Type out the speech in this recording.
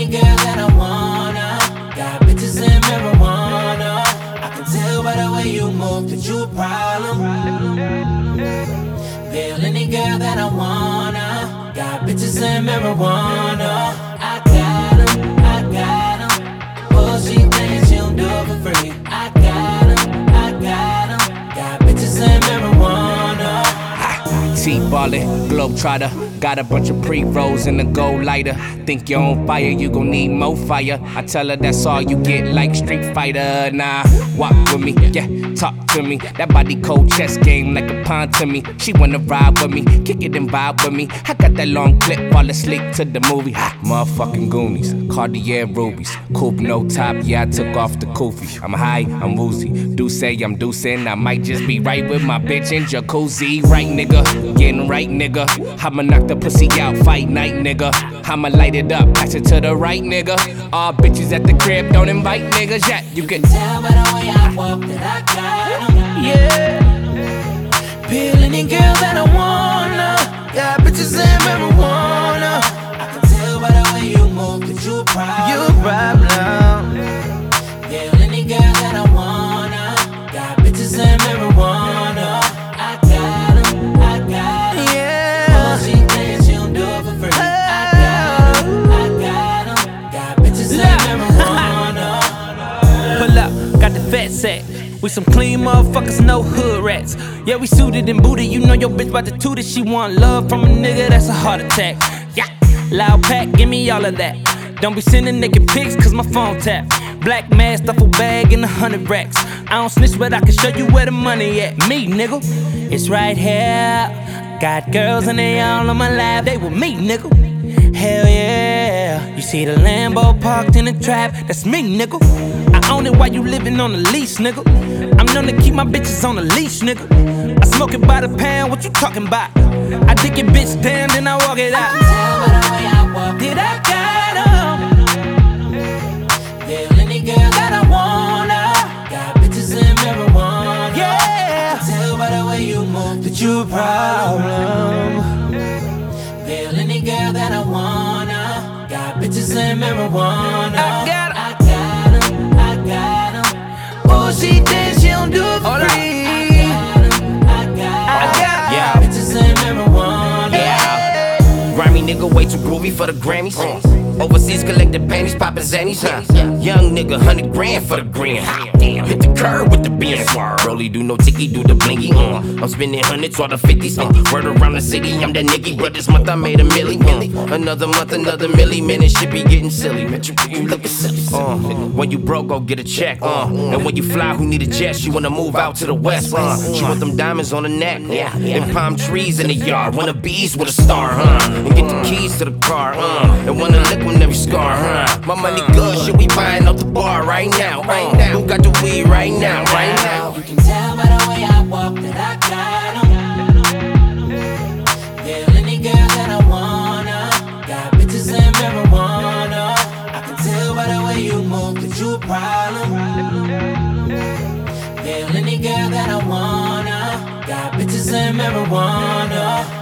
any girl that I wanna. Got bitches and marijuana. I can tell by the way you move that you a problem. Feel any girl that I wanna. Got bitches and marijuana. I got 'em, I got 'em. Oh, she thinks she don't do it for free. I got 'em, I got 'em. Got bitches and marijuana. T-ballin', globetrotter. Got a bunch of pre-rolls in the gold lighter. Think you're on fire, you gon' need more fire. I tell her that's all you get, like Street Fighter. Nah, walk with me, yeah, talk to me. That body cold chess game like a pawn to me. She wanna ride with me, kick it and vibe with me. I got that long clip, fall asleep to the movie. Motherfucking Goonies, Cartier rubies. Coupe no top, yeah, I took off the kufi. I'm high, I'm woozy. Do say I'm deucing, I might just be right with my bitch in jacuzzi. Right, nigga, getting right, nigga. I'ma knock the pussy out, fight night, nigga. I'ma light it up, pass it to the right, nigga. All bitches at the crib, don't invite niggas yet. You can tell by the way I walk that I got 'em. Yeah. Peel any girl that I wanna. Got bitches and marijuana. I can tell by the way you move that you a problem. You a problem. Peel any girl that I wanna. Got bitches and marijuana. I got 'em, I got 'em. Yeah. Oh, she thinks she don't do it for free. I got 'em, I got 'em. Got bitches and marijuana. Pull up, got the fat sack. We some clean motherfuckers, no hood rats. Yeah, we suited and booted. You know your bitch bout to toot it. She want love from a nigga, that's a heart attack. Yeah, loud pack, give me all of that. Don't be sending naked pics, cause my phone tap. Black mask, duffel bag, and 100 racks. I don't snitch, but I can show you where the money at. Me, nigga, it's right here. Got girls and they all on my lap. They with me, nigga. Hell yeah. You see the Lambo parked in the trap. That's me, nigga. I own it while you living on the lease, nigga. I'm known to keep my bitches on the leash, nigga. I smoke it by the pound, what you talking about? I dick your bitch down, then I walk it out. I can tell by the way I walk Did I got 'em? Feel any girl that I wanna. Got bitches and marijuana. Yeah. I can tell by the way you move that you a problem. Feel any girl that I wanna. Got bitches and marijuana. I got 'em. I got 'em, I got 'em. Oh, she thinks she don't do it for free. I got 'em, Yeah. bitches and marijuana. Grimy nigga way too groovy for the Grammys. Overseas collected panties, poppin' zannies, huh? Young nigga, 100 grand for the green. Hit the curb with the Benz. Rolly do no ticky, do the blinky. I'm spending hundreds or the 50s. Word around the city, I'm that nigga. But this month I made a milli. Another month, another milli. Man, this shit be getting silly. Man, you looking silly. When you broke, go get a check. And when you fly, who need a jet? She wanna move out to the west. She want them diamonds on the neck. And palm trees in the yard. Wanna bees with a star, and get the keys to the car, and wanna lick on every scar, My money good, shit, we buying up the bar right now, Who got the weed right now, right now? You can tell by the way I walk that I got 'em. Feel any girl that I wanna. Got bitches and marijuana. I can tell by the way you move that you a problem. Feel any girl that I wanna. Got bitches and marijuana.